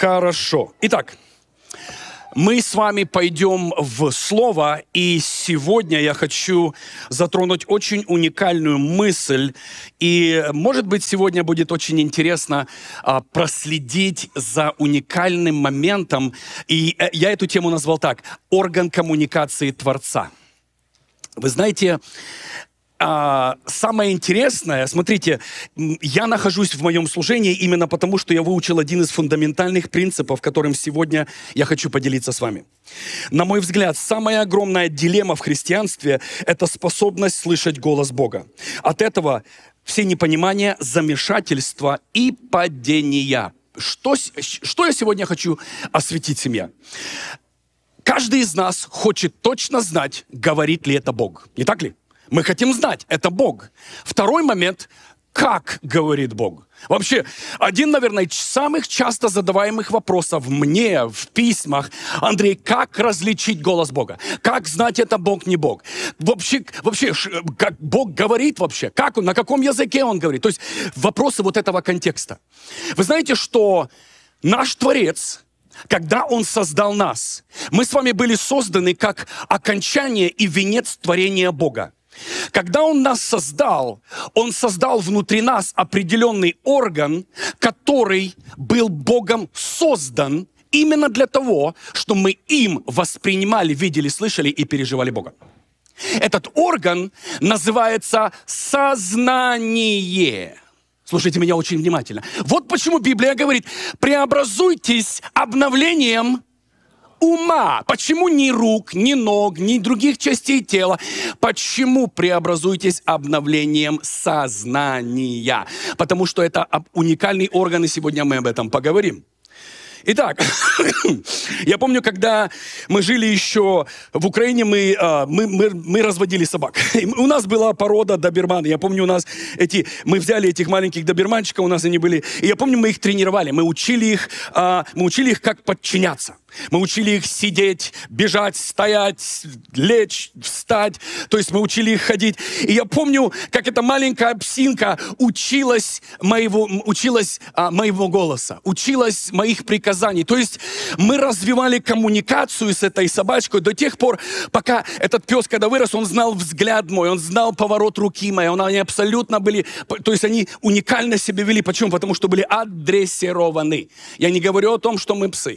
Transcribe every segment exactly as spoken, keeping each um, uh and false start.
Хорошо. Итак, мы с вами пойдем в Слово, и сегодня я хочу затронуть очень уникальную мысль. И, может быть, сегодня будет очень интересно а, проследить за уникальным моментом. И я эту тему назвал так: «Орган коммуникации Творца». Вы знаете, а, самое интересное, смотрите, я нахожусь в моем служении именно потому, что я выучил один из фундаментальных принципов, которым сегодня я хочу поделиться с вами. На мой взгляд, самая огромная дилемма в христианстве – это способность слышать голос Бога. От этого все непонимания, замешательства и падения. Что, что я сегодня хочу осветить, семья? Каждый из нас хочет точно знать, говорит ли это Бог. Не так ли? Мы хотим знать, это Бог. Второй момент, как говорит Бог. Вообще, один, наверное, из самых часто задаваемых вопросов мне в письмах: Андрей, как различить голос Бога? Как знать, это Бог, не Бог? Вообще, вообще как Бог говорит вообще? Как он, на каком языке Он говорит? То есть вопросы вот этого контекста. Вы знаете, что наш Творец, когда Он создал нас, мы с вами были созданы как окончание и венец творения Бога. Когда Он нас создал, Он создал внутри нас определенный орган, который был Богом создан именно для того, чтобы мы им воспринимали, видели, слышали и переживали Бога. Этот орган называется сознание. Слушайте меня очень внимательно. Вот почему Библия говорит: преобразуйтесь обновлением ума. Почему ни рук, ни ног, ни других частей тела? Почему преобразуйтесь обновлением сознания? Потому что это уникальный орган, и сегодня мы об этом поговорим. Итак, я помню, когда мы жили еще в Украине, мы, мы, мы, мы разводили собак. И у нас была порода доберман. Я помню, у нас эти, мы взяли этих маленьких доберманчиков, у нас они были. И я помню, мы их тренировали. Мы учили их, мы учили их, как подчиняться. Мы учили их сидеть, бежать, стоять, лечь, встать. То есть мы учили их ходить. И я помню, как эта маленькая псинка училась моего, училась, а, моего голоса, училась моих приказаний. То есть мы развивали коммуникацию с этой собачкой до тех пор, пока этот пес, когда вырос, он знал взгляд мой, он знал поворот руки моей. Он, они абсолютно были, то есть они уникально себя вели. Почему? Потому что были адресированы. Я не говорю о том, что мы псы.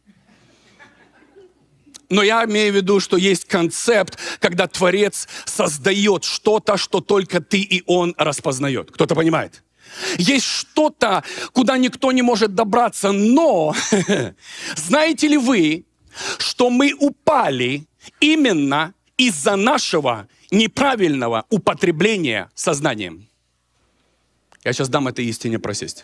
Но я имею в виду, что есть концепт, когда Творец создает что-то, что только ты и Он распознает. Кто-то понимает? Есть что-то, куда никто не может добраться. Но знаете ли вы, что мы упали именно из-за нашего неправильного употребления сознанием? Я сейчас дам этой истине просесть.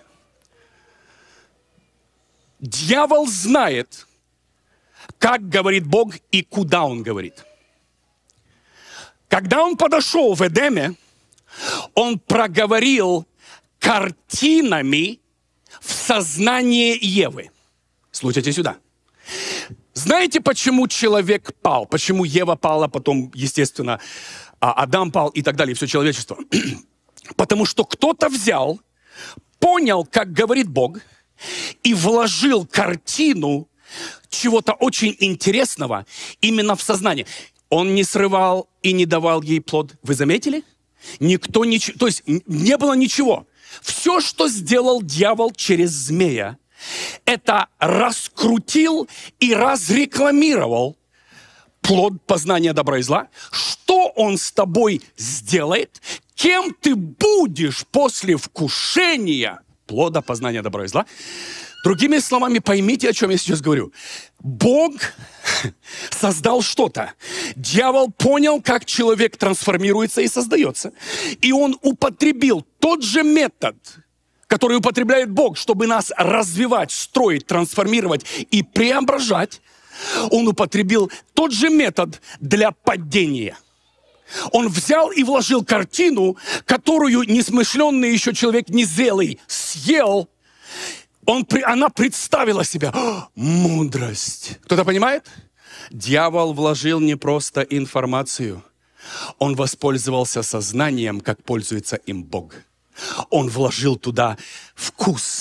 Дьявол знает, как говорит Бог и куда Он говорит. Когда Он подошел в Эдеме, Он проговорил картинами в сознание Евы. Слушайте сюда. Знаете, почему человек пал? Почему Ева пала, потом, естественно, Адам пал и так далее, все человечество? Потому что кто-то взял, понял, как говорит Бог, и вложил картину чего-то очень интересного именно в сознание. Он не срывал и не давал ей плод. Вы заметили? Никто ничего, то есть не было ничего. Все, что сделал дьявол через змея, это раскрутил и разрекламировал плод познания добра и зла. Что он с тобой сделает? Кем ты будешь после вкушения плода познания добра и зла? Другими словами, поймите, о чем я сейчас говорю. Бог создал что-то. Дьявол понял, как человек трансформируется и создается. И он употребил тот же метод, который употребляет Бог, чтобы нас развивать, строить, трансформировать и преображать. Он употребил тот же метод для падения. Он взял и вложил картину, которую несмышленный еще человек, незрелый, съел. Он, она представила себя. О, мудрость. Кто-то понимает? Дьявол вложил не просто информацию. Он воспользовался сознанием, как пользуется им Бог. Он вложил туда вкус,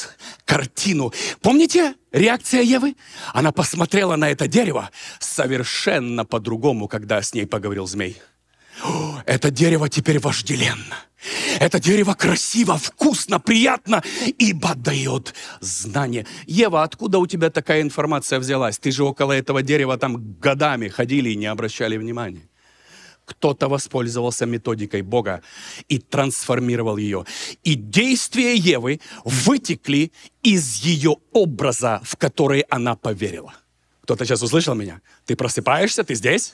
картину. Помните реакция Евы? Она посмотрела на это дерево совершенно по-другому, когда с ней поговорил змей. О, это дерево теперь вожделенно. Это дерево красиво, вкусно, приятно, ибо дает знание. Ева, откуда у тебя такая информация взялась? Ты же около этого дерева там годами ходили и не обращали внимания. Кто-то воспользовался методикой Бога и трансформировал ее. И действия Евы вытекли из ее образа, в который она поверила. Кто-то сейчас услышал меня? Ты просыпаешься? Ты здесь?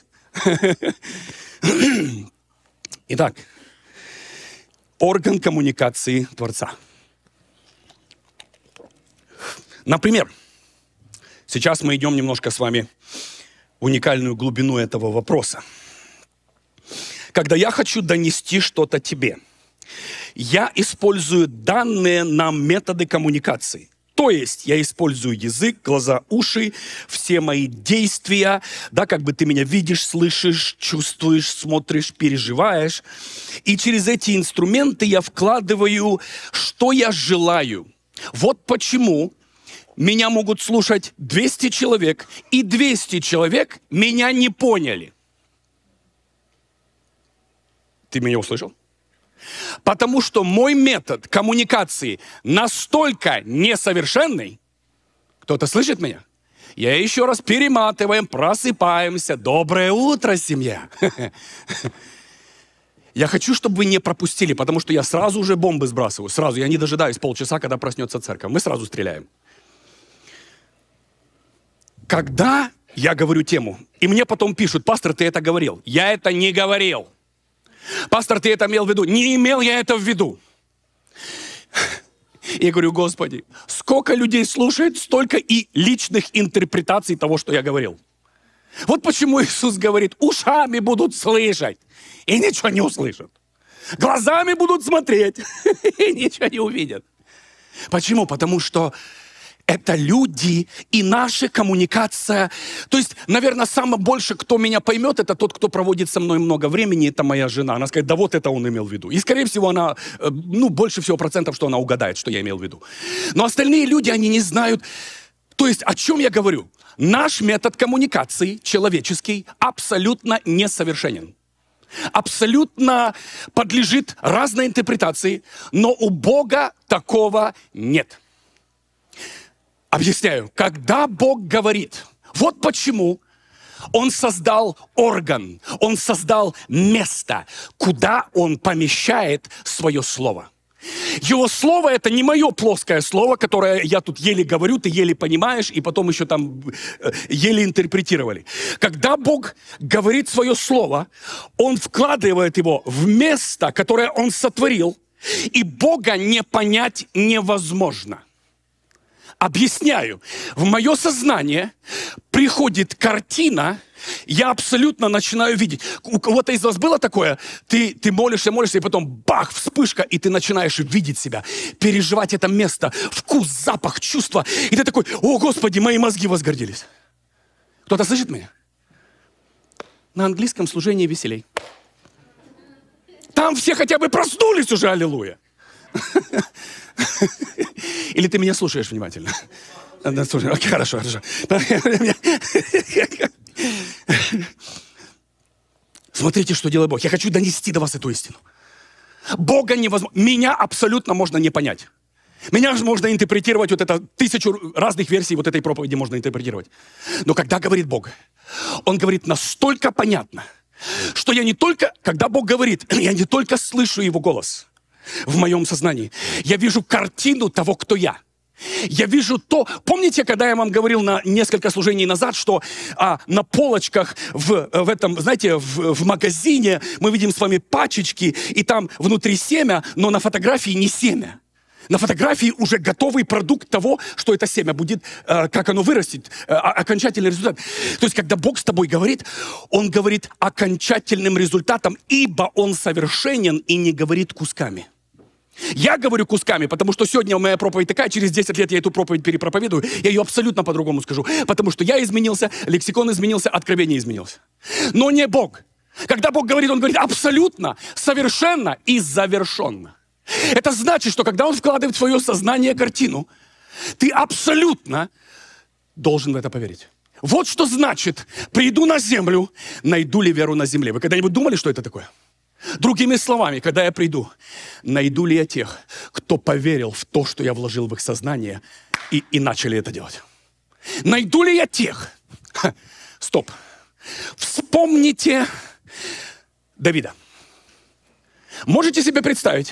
Итак, орган коммуникации Творца. Например, сейчас мы идем немножко с вами в уникальную глубину этого вопроса. Когда я хочу донести что-то тебе, я использую данные нам методы коммуникации. То есть я использую язык, глаза, уши, все мои действия, да, как бы ты меня видишь, слышишь, чувствуешь, смотришь, переживаешь. И через эти инструменты я вкладываю, что я желаю. Вот почему меня могут слушать двести человек, и двести человек меня не поняли. Ты меня услышал? Потому что мой метод коммуникации настолько несовершенный. Кто-то слышит меня? Я еще раз перематываем, просыпаемся. Доброе утро, семья. Я хочу, чтобы вы не пропустили, потому что я сразу уже бомбы сбрасываю. Сразу, я не дожидаюсь полчаса, когда проснется церковь. Мы сразу стреляем. Когда я говорю тему, и мне потом пишут: пастор, ты это говорил. Я это не говорил. Пастор, ты это имел в виду? Не имел я это в виду. Я говорю: Господи, сколько людей слушает, столько и личных интерпретаций того, что я говорил. Вот почему Иисус говорит: ушами будут слышать и ничего не услышат. Глазами будут смотреть и ничего не увидят. Почему? Потому что это люди и наша коммуникация. То есть, наверное, самое больше, кто меня поймет, это тот, кто проводит со мной много времени, это моя жена. Она скажет: да вот это он имел в виду. И, скорее всего, она, ну, больше всего процентов, что она угадает, что я имел в виду. Но остальные люди, они не знают. То есть, о чем я говорю? Наш метод коммуникации, человеческий, абсолютно несовершенен. Абсолютно подлежит разной интерпретации, но у Бога такого нет. Объясняю. Когда Бог говорит, вот почему Он создал орган, Он создал место, куда Он помещает свое слово. Его слово — это не мое плоское слово, которое я тут еле говорю, ты еле понимаешь, и потом еще там еле интерпретировали. Когда Бог говорит свое слово, Он вкладывает его в место, которое Он сотворил, и Бога не понять невозможно. Объясняю. В мое сознание приходит картина, я абсолютно начинаю видеть. У кого-то из вас было такое? Ты, ты молишься, молишься, и потом бах, вспышка, и ты начинаешь видеть себя, переживать это место, вкус, запах, чувство. И ты такой: о, Господи, мои мозги возгордились. Кто-то слышит меня? На английском служении веселей. Там все хотя бы проснулись уже, аллилуйя. Или ты меня слушаешь внимательно? Слушай, окей, хорошо, хорошо. Смотрите, что делает Бог. Я хочу донести до вас эту истину. Бога невозможно. Меня абсолютно можно не понять. Меня же можно интерпретировать, вот это тысячу разных версий вот этой проповеди можно интерпретировать. Но когда говорит Бог, Он говорит настолько понятно, что я не только, когда Бог говорит, я не только слышу Его голос в моем сознании. Я вижу картину того, кто я. Я вижу то... Помните, когда я вам говорил на несколько служений назад, что а, на полочках в, в этом, знаете, в, в магазине мы видим с вами пачечки, и там внутри семя, но на фотографии не семя. На фотографии уже готовый продукт того, что это семя будет, э, как оно вырастет, э, окончательный результат. То есть, когда Бог с тобой говорит, Он говорит окончательным результатом, ибо Он совершенен и не говорит кусками. Я говорю кусками, потому что сегодня моя проповедь такая, через десять лет я эту проповедь перепроповедую, я ее абсолютно по-другому скажу. Потому что я изменился, лексикон изменился, откровение изменилось. Но не Бог. Когда Бог говорит, Он говорит абсолютно, совершенно и завершенно. Это значит, что когда Он вкладывает в свое сознание картину, Ты абсолютно должен в это поверить. Вот что значит, приду на землю, найду ли веру на земле. Вы когда-нибудь думали, что это такое? Другими словами, когда я приду, найду ли я тех, кто поверил в то, что я вложил в их сознание, и, и начали это делать? Найду ли я тех? Ха, стоп. Вспомните Давида. Можете себе представить?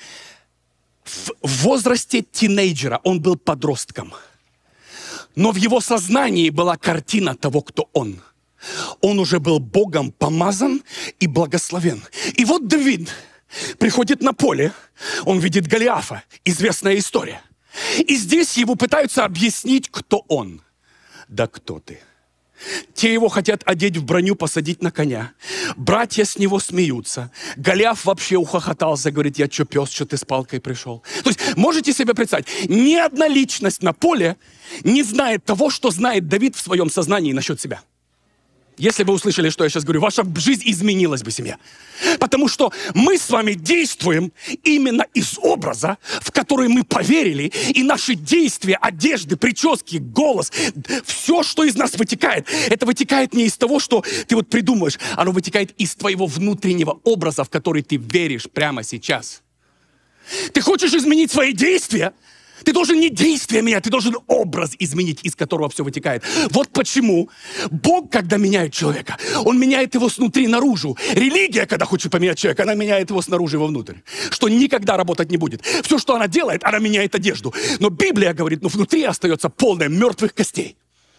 В возрасте тинейджера он был подростком. Но в его сознании была картина того, кто он. Он уже был Богом помазан и благословен. И вот Давид приходит на поле, он видит Голиафа, известная история. И здесь его пытаются объяснить, кто он. Да кто ты? Те его хотят одеть в броню, посадить на коня. Братья с него смеются. Голиаф вообще ухохотался, говорит, я что, пес, что ты с палкой пришел? То есть, можете себе представить, ни одна личность на поле не знает того, что знает Давид в своем сознании насчет себя. Если бы услышали, что я сейчас говорю, ваша жизнь изменилась бы, семья. Потому что мы с вами действуем именно из образа, в который мы поверили, и наши действия, одежды, прически, голос, все, что из нас вытекает, это вытекает не из того, что ты вот придумаешь, оно вытекает из твоего внутреннего образа, в который ты веришь прямо сейчас. Ты хочешь изменить свои действия? Ты должен не действия менять, ты должен образ изменить, из которого все вытекает. Вот почему Бог, когда меняет человека, Он меняет его снутри наружу. Религия, когда хочет поменять человека, она меняет его снаружи вовнутрь. Что никогда работать не будет. Все, что она делает, она меняет одежду. Но Библия говорит, ну внутри остается полное мертвых костей.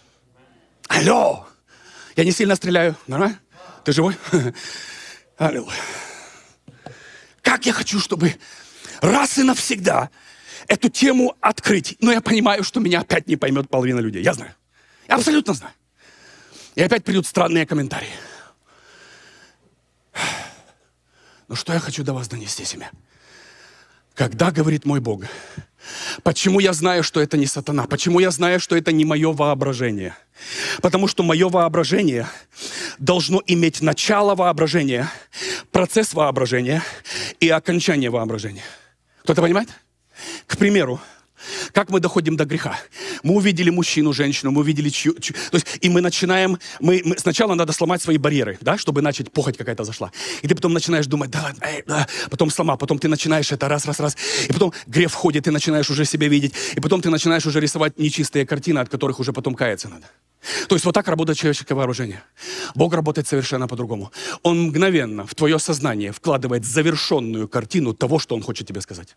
Алло! Я не сильно стреляю. Нормально? Ты живой? Алло. Как я хочу, чтобы раз и навсегда эту тему открыть. Но я понимаю, что меня опять не поймет половина людей. Я знаю. Я абсолютно знаю. И опять придут странные комментарии. Но что я хочу до вас донести, семья? Когда говорит мой Бог, почему я знаю, что это не сатана? Почему я знаю, что это не мое воображение? Потому что мое воображение должно иметь начало воображения, процесс воображения и окончание воображения. Кто-то понимает? К примеру, как мы доходим до греха? Мы увидели мужчину, женщину, мы увидели чью... чью то есть, и мы начинаем... Мы, мы, сначала надо сломать свои барьеры, да, чтобы начать, похоть какая-то зашла. И ты потом начинаешь думать, да, эй, да, потом сломал, потом ты начинаешь это раз, раз, раз. И потом грех входит, ты начинаешь уже себя видеть. И потом ты начинаешь уже рисовать нечистые картины, от которых уже потом каяться надо. То есть вот так работает человеческое вооружение. Бог работает совершенно по-другому. Он мгновенно в твое сознание вкладывает завершенную картину того, что Он хочет тебе сказать.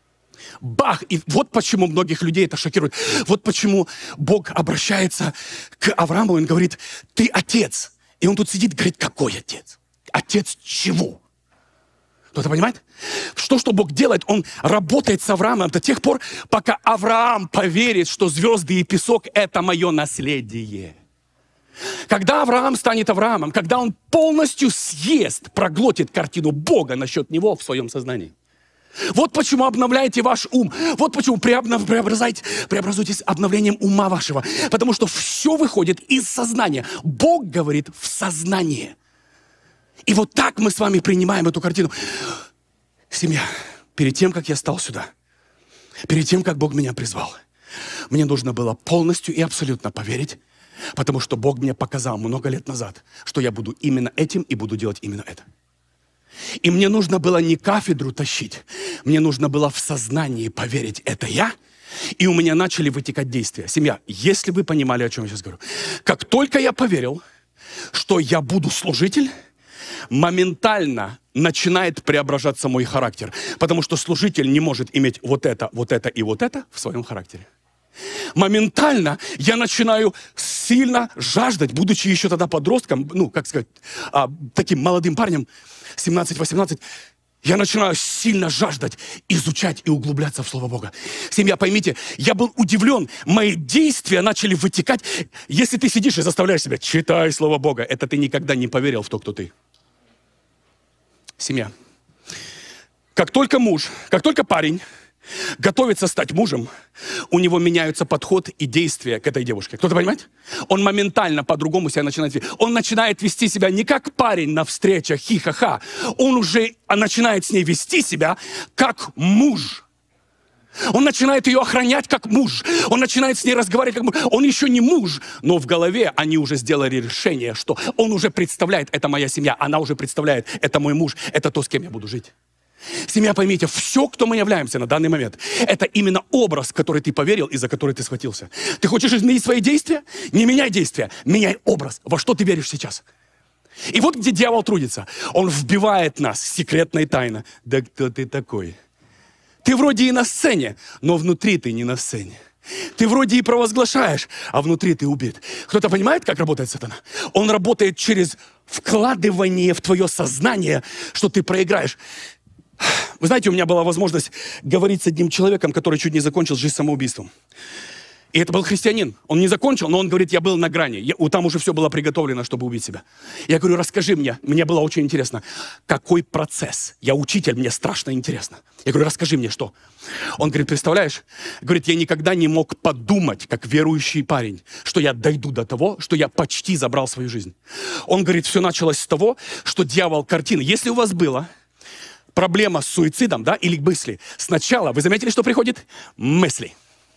Бах! И вот почему многих людей это шокирует. Вот почему Бог обращается к Аврааму, и Он говорит, ты отец. И он тут сидит и говорит, какой отец? Отец чего? Кто-то понимает? Что, что Бог делает? Он работает с Авраамом до тех пор, пока Авраам поверит, что звезды и песок – это мое наследие. Когда Авраам станет Авраамом, когда он полностью съест, проглотит картину Бога насчет него в своем сознании. Вот почему обновляйте ваш ум. Вот почему преобразуйтесь, преобразуйтесь обновлением ума вашего. Потому что все выходит из сознания. Бог говорит в сознание. И вот так мы с вами принимаем эту картину. Семья, перед тем, как я стал сюда, перед тем, как Бог меня призвал, мне нужно было полностью и абсолютно поверить, потому что Бог мне показал много лет назад, что я буду именно этим и буду делать именно это. И мне нужно было не кафедру тащить, мне нужно было в сознании поверить, это я, и у меня начали вытекать действия. Семья, если вы понимали, о чем я сейчас говорю, как только я поверил, что я буду служитель, моментально начинает преображаться мой характер, потому что служитель не может иметь вот это, вот это и вот это в своем характере. Моментально я начинаю сильно жаждать, будучи еще тогда подростком, ну, как сказать, а, таким молодым парнем, семнадцать-восемнадцать, я начинаю сильно жаждать изучать и углубляться в Слово Бога. Семья, поймите, я был удивлен, мои действия начали вытекать. Если ты сидишь и заставляешь себя, читай Слово Бога, это ты никогда не поверил в то, кто ты. Семья, как только муж, как только парень готовится стать мужем, у него меняются подход и действия к этой девушке. Кто-то понимает? Он моментально по-другому себя начинает вести. Он начинает вести себя не как парень на встречах, хи-ха-ха. Он уже начинает с ней вести себя как муж. Он начинает ее охранять как муж. Он начинает с ней разговаривать как муж. Он еще не муж, но в голове они уже сделали решение, что он уже представляет, это моя семья. Она уже представляет, это мой муж, это то, с кем я буду жить. Семья, поймите, все, кто мы являемся на данный момент, это именно образ, в который ты поверил и за который ты схватился. Ты хочешь изменить свои действия? Не меняй действия, меняй образ. Во что ты веришь сейчас? И вот где дьявол трудится. Он вбивает нас секретной тайной. Да кто ты такой? Ты вроде и на сцене, но внутри ты не на сцене. Ты вроде и провозглашаешь, а внутри ты убит. Кто-то понимает, как работает сатана? Он работает через вкладывание в твое сознание, что ты проиграешь. Вы знаете, у меня была возможность говорить с одним человеком, который чуть не закончил жизнь самоубийством. И это был христианин. Он не закончил, но он говорит, я был на грани. Я, там уже все было приготовлено, чтобы убить себя. Я говорю, расскажи мне. Мне было очень интересно, какой процесс? Я учитель, мне страшно интересно. Я говорю, расскажи мне, что? Он говорит, представляешь? Говорит, я никогда не мог подумать, как верующий парень, что я дойду до того, что я почти забрал свою жизнь. Он говорит, все началось с того, что дьявол картины. Если у вас было... проблема с суицидом, да, или мысли. Сначала, вы заметили, что приходит? Мысли.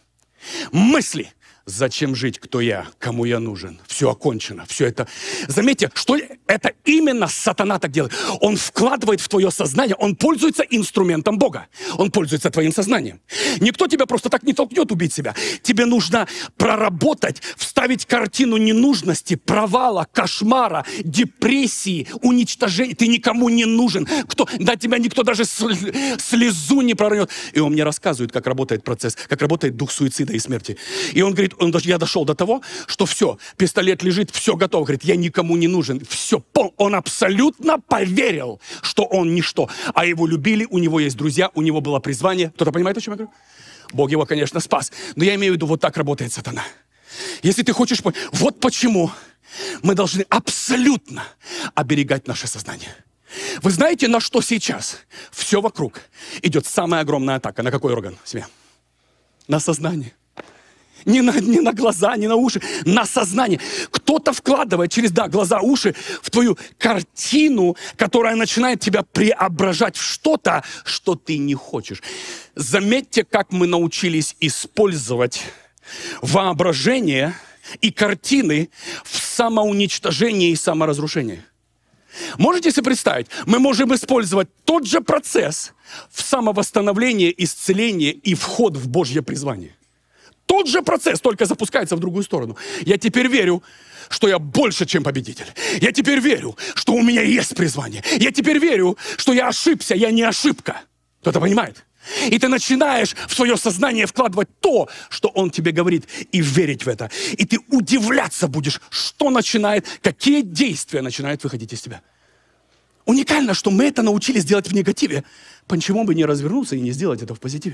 Мысли. Зачем жить, кто я, кому я нужен? Все окончено, все это. Заметьте, что это именно сатана так делает. Он вкладывает в твое сознание, он пользуется инструментом Бога. Он пользуется твоим сознанием. Никто тебя просто так не толкнет убить себя. Тебе нужно проработать, вставить картину ненужности, провала, кошмара, депрессии, уничтожения. Ты никому не нужен. Кто, да тебя никто даже слезу не прорвет. И он мне рассказывает, как работает процесс, как работает дух суицида и смерти. И он говорит, он, я дошел до того, что все, пистолет лежит, все готово. Говорит, я никому не нужен. Все, он абсолютно поверил, что он ничто. А его любили, у него есть друзья, у него было призвание. Кто-то понимает, о чем я говорю? Бог его, конечно, спас. Но я имею в виду, вот так работает сатана. Если ты хочешь понять, вот почему мы должны абсолютно оберегать наше сознание. Вы знаете, на что сейчас все вокруг идет самая огромная атака? На какой орган? Семья? На сознание. Не на, не на глаза, не на уши, на сознание. Кто-то вкладывает через, да, глаза, уши в твою картину, которая начинает тебя преображать в что-то, что ты не хочешь. Заметьте, как мы научились использовать воображение и картины в самоуничтожении и саморазрушении. Можете себе представить, мы можем использовать тот же процесс в самовосстановлении, исцелении и вход в Божье призвание. Тот же процесс, только запускается в другую сторону. Я теперь верю, что я больше, чем победитель. Я теперь верю, что у меня есть призвание. Я теперь верю, что я ошибся, я не ошибка. Кто-то понимает? И ты начинаешь в свое сознание вкладывать то, что он тебе говорит, и верить в это. И ты удивляться будешь, что начинает, какие действия начинают выходить из тебя. Уникально, что мы это научились делать в негативе. Почему бы не развернуться и не сделать это в позитиве?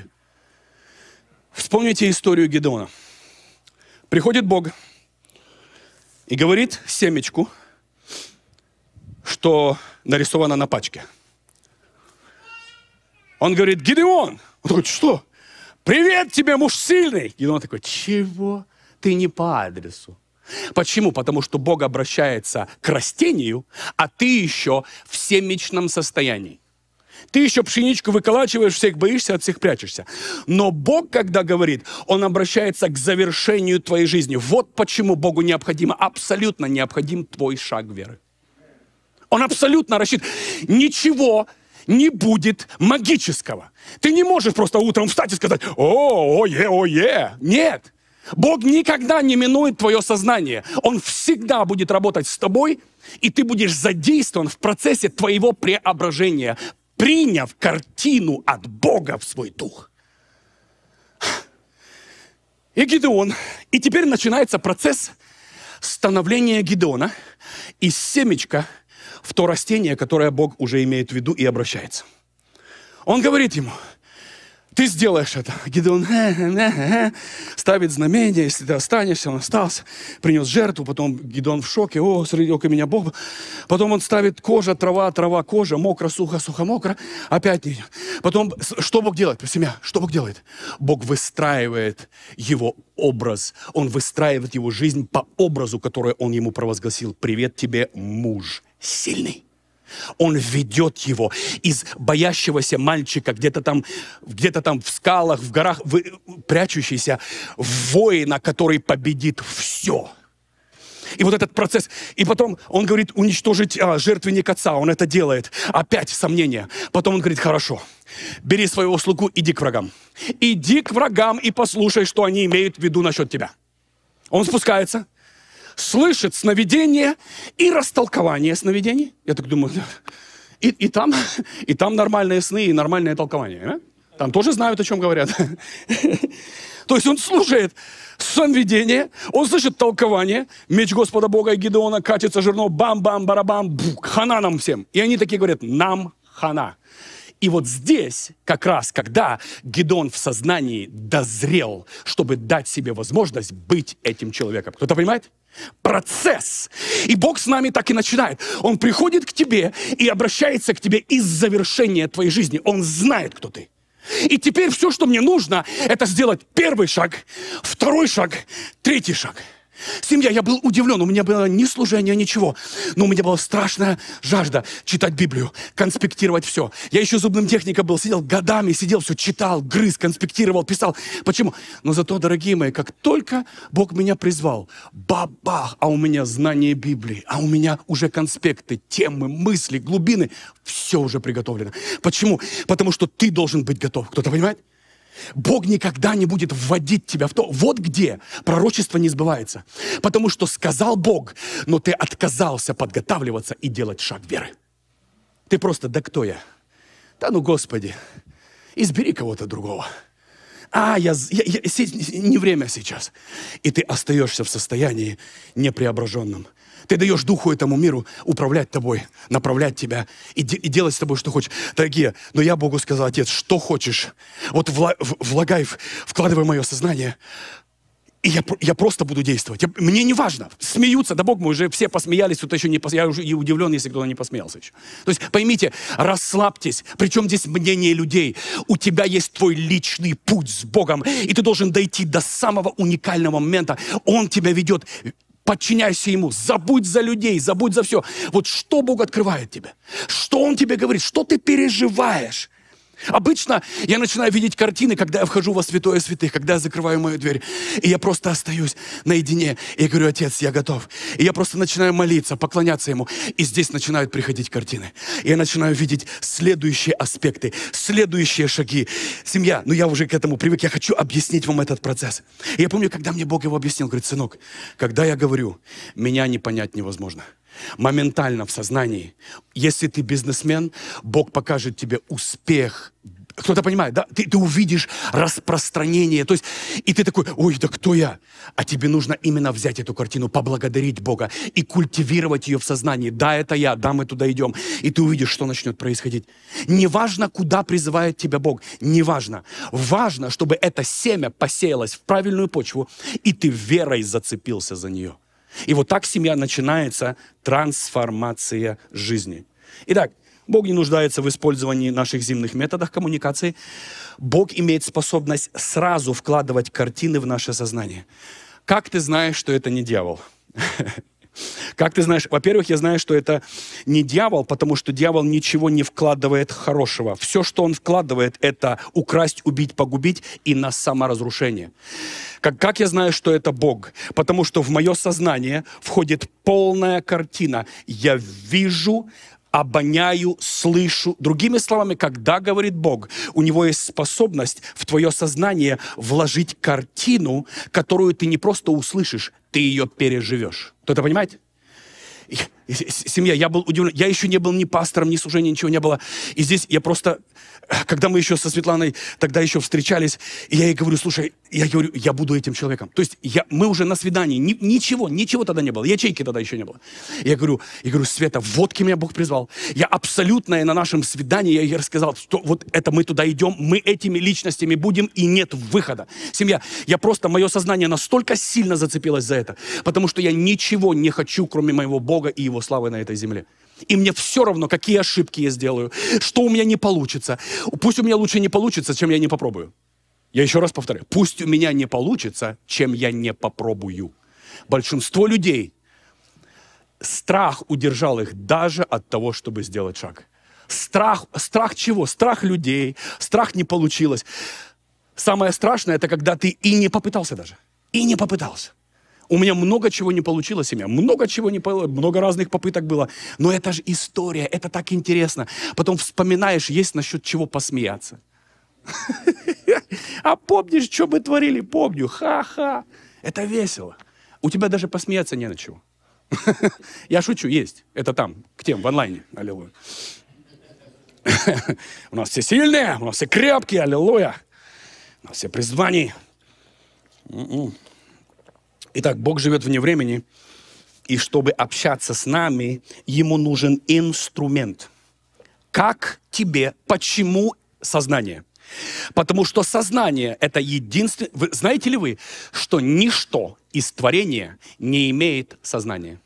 Вспомните историю Гедеона. Приходит Бог и говорит семечку, что нарисовано на пачке. Он говорит, Гедеон! Он такой, что? Привет тебе, муж сильный! Гедеон такой, чего? Ты не по адресу. Почему? Потому что Бог обращается к растению, а ты еще в семечном состоянии. Ты еще пшеничку выколачиваешь, всех боишься, от всех прячешься. Но Бог, когда говорит, Он обращается к завершению твоей жизни. Вот почему Богу необходимо, абсолютно необходим твой шаг веры. Он абсолютно рассчитывает. Ничего не будет магического. Ты не можешь просто утром встать и сказать, о, ое, ое. Нет. Бог никогда не минует твое сознание. Он всегда будет работать с тобой, и ты будешь задействован в процессе твоего преображения, приняв картину от Бога в свой дух. И Гедеон. И теперь начинается процесс становления Гедеона из семечка в то растение, которое Бог уже имеет в виду и обращается. Он говорит ему, ты сделаешь это. Гедеон ставит знамение, если ты останешься, он остался, принес жертву, потом Гедеон в шоке, о, среди ока меня Бог. Потом он ставит кожа, трава, трава, кожа, мокро, сухо, сухо, мокро, опять не идет. Потом, что Бог делает? Семья, что Бог делает? Бог выстраивает его образ, он выстраивает его жизнь по образу, который он ему провозгласил. Привет тебе, муж сильный. Он ведет его из боящегося мальчика, где-то там, где-то там в скалах, в горах, в, прячущийся, в воина, который победит все. И вот этот процесс. И потом он говорит уничтожить а, жертвенник отца. Он это делает. Опять сомнения. Потом он говорит, хорошо, бери своего слугу, иди к врагам. Иди к врагам и послушай, что они имеют в виду насчет тебя. Он спускается, слышит сновидение и растолкование сновидений. Я так думаю, и, и, там, и там нормальные сны и нормальное толкование. Да? Там тоже знают, о чем говорят. То есть он слушает сновидение, он слышит толкование, меч Господа Бога и Гидеона катится жирно, бам-бам-барабам, хана нам всем. И они такие говорят, нам хана. И вот здесь, как раз, когда Гидеон в сознании дозрел, чтобы дать себе возможность быть этим человеком. Кто-то понимает? Процесс. И Бог с нами так и начинает. Он приходит к тебе и обращается к тебе из завершения твоей жизни. Он знает, кто ты. И теперь все, что мне нужно, это сделать первый шаг, второй шаг, третий шаг. Семья, я был удивлен, у меня было ни служения, ничего. Но у меня была страшная жажда читать Библию, конспектировать все. Я еще зубным техником был, сидел годами, сидел, все читал, грыз, конспектировал, писал. Почему? Но зато, дорогие мои, как только Бог меня призвал, бабах, а у меня знание Библии, а у меня уже конспекты, темы, мысли, глубины, все уже приготовлено. Почему? Потому что ты должен быть готов. Кто-то понимает? Бог никогда не будет вводить тебя в то. Вот где пророчество не сбывается. Потому что сказал Бог, но ты отказался подготавливаться и делать шаг веры. Ты просто, да кто я? Да ну, Господи, избери кого-то другого. А, я, я, я, не время сейчас. И ты остаешься в состоянии непреображенном. Ты даешь духу этому миру управлять тобой, направлять тебя и, де, и делать с тобой, что хочешь. Дорогие, но я Богу сказал, Отец, что хочешь, вот вла, влагай, вкладывай в мое сознание, и я, я просто буду действовать. Я, мне не важно. Смеются, да Бог, мы уже все посмеялись, кто-то еще не посмеялся. Я уже и удивлен, если кто-то не посмеялся еще. То есть поймите, расслабьтесь. Причем здесь мнение людей. У тебя есть твой личный путь с Богом, и ты должен дойти до самого уникального момента. Он тебя ведет. Подчиняйся Ему, забудь за людей, забудь за все. Вот что Бог открывает тебе? Что Он тебе говорит? Что ты переживаешь? Обычно я начинаю видеть картины, когда я вхожу во святое святых, когда я закрываю мою дверь, и я просто остаюсь наедине, и я говорю, Отец, я готов. И я просто начинаю молиться, поклоняться Ему, и здесь начинают приходить картины. И я начинаю видеть следующие аспекты, следующие шаги. Семья, ну я уже к этому привык, я хочу объяснить вам этот процесс. И я помню, когда мне Бог его объяснил, говорит, сынок, когда я говорю, меня не понять невозможно. Моментально в сознании. Если ты бизнесмен, Бог покажет тебе успех. Кто-то понимает, да? Ты, ты увидишь распространение. То есть, и ты такой, ой, да кто я? А тебе нужно именно взять эту картину, поблагодарить Бога и культивировать ее в сознании. Да, это я, да, мы туда идем. И ты увидишь, что начнет происходить. Неважно, куда призывает тебя Бог. Неважно. Важно, чтобы это семя посеялось в правильную почву, и ты верой зацепился за нее. И вот так семья начинается трансформация жизни. Итак, Бог не нуждается в использовании наших земных методов коммуникации. Бог имеет способность сразу вкладывать картины в наше сознание. Как ты знаешь, что это не дьявол? Как ты знаешь? Во-первых, я знаю, что это не дьявол, потому что дьявол ничего не вкладывает хорошего. Все, что он вкладывает, это украсть, убить, погубить и на саморазрушение. Как, как я знаю, что это Бог? Потому что в мое сознание входит полная картина. Я вижу, обоняю, слышу. Другими словами, когда говорит Бог, у Него есть способность в твое сознание вложить картину, которую ты не просто услышишь, ты ее переживешь. Кто-то понимает? Семья, я был удивлен. Я еще не был ни пастором, ни служением, ничего не было. И здесь я просто, когда мы еще со Светланой тогда еще встречались, и я ей говорю, слушай, я говорю, я буду этим человеком. То есть я, мы уже на свидании, ни, ничего, ничего тогда не было, ячейки тогда еще не было. Я говорю, я говорю, Света, вот кем меня Бог призвал. Я абсолютно на нашем свидании, я ей рассказал, что вот это мы туда идем, мы этими личностями будем, и нет выхода. Семья, я просто, мое сознание настолько сильно зацепилось за это, потому что я ничего не хочу, кроме моего Бога и Его славы на этой земле. И мне все равно, какие ошибки я сделаю, что у меня не получится. Пусть у меня лучше не получится, чем я не попробую. Я еще раз повторяю. Пусть у меня не получится, чем я не попробую. Большинство людей страх удержал их даже от того, чтобы сделать шаг. Страх, страх чего? Страх людей, страх не получилось. Самое страшное, это когда ты и не попытался даже. И не попытался. У меня много чего не получилось, семья. Много чего не получилось, много разных попыток было. Но это же история, это так интересно. Потом вспоминаешь, есть насчет чего посмеяться. А помнишь, что мы творили? Помню. Ха-ха. Это весело. У тебя даже посмеяться не на чего. Я шучу, есть. Это там, к тем, в онлайне. Аллилуйя. У нас все сильные, у нас все крепкие. Аллилуйя. У нас все призвания. Итак, Бог живет вне времени, и чтобы общаться с нами, Ему нужен инструмент. Как тебе, почему сознание? Потому что сознание – это единственное... Вы, знаете ли вы, что ничто из творения не имеет сознания?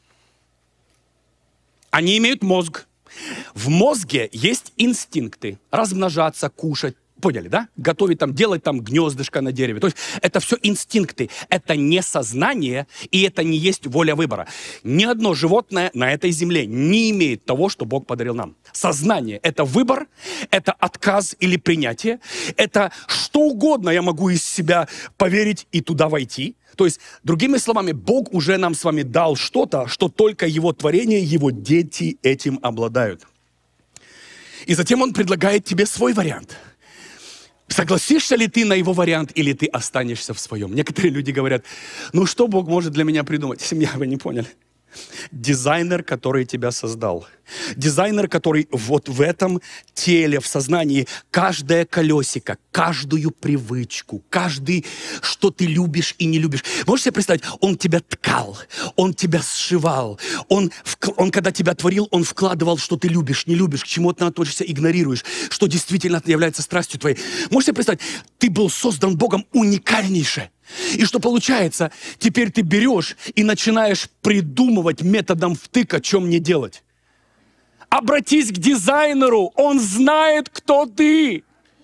Они имеют мозг. В мозге есть инстинкты. Размножаться, кушать. Поняли, да? Готовить там, делать там гнездышко на дереве. То есть это все инстинкты. Это не сознание, и это не есть воля выбора. Ни одно животное на этой земле не имеет того, что Бог подарил нам. Сознание – это выбор, это отказ или принятие. Это что угодно я могу из себя поверить и туда войти. То есть, другими словами, Бог уже нам с вами дал что-то, что только Его творение, Его дети этим обладают. И затем Он предлагает тебе свой вариант. Согласишься ли ты на его вариант, или ты останешься в своем? Некоторые люди говорят, ну что Бог может для меня придумать? Семья, вы не поняли. Дизайнер, который тебя создал. Дизайнер, который вот в этом теле, в сознании, каждое колесико, каждую привычку, каждый, что ты любишь и не любишь. Можешь себе представить, он тебя ткал, он тебя сшивал, он, он когда тебя творил, он вкладывал, что ты любишь, не любишь, к чему ты относишься, игнорируешь, что действительно является страстью твоей. Можешь себе представить, ты был создан Богом уникальнейше. И что получается, теперь ты берешь и начинаешь придумывать методом втыка, чем не делать. Обратись к дизайнеру, он знает, кто ты.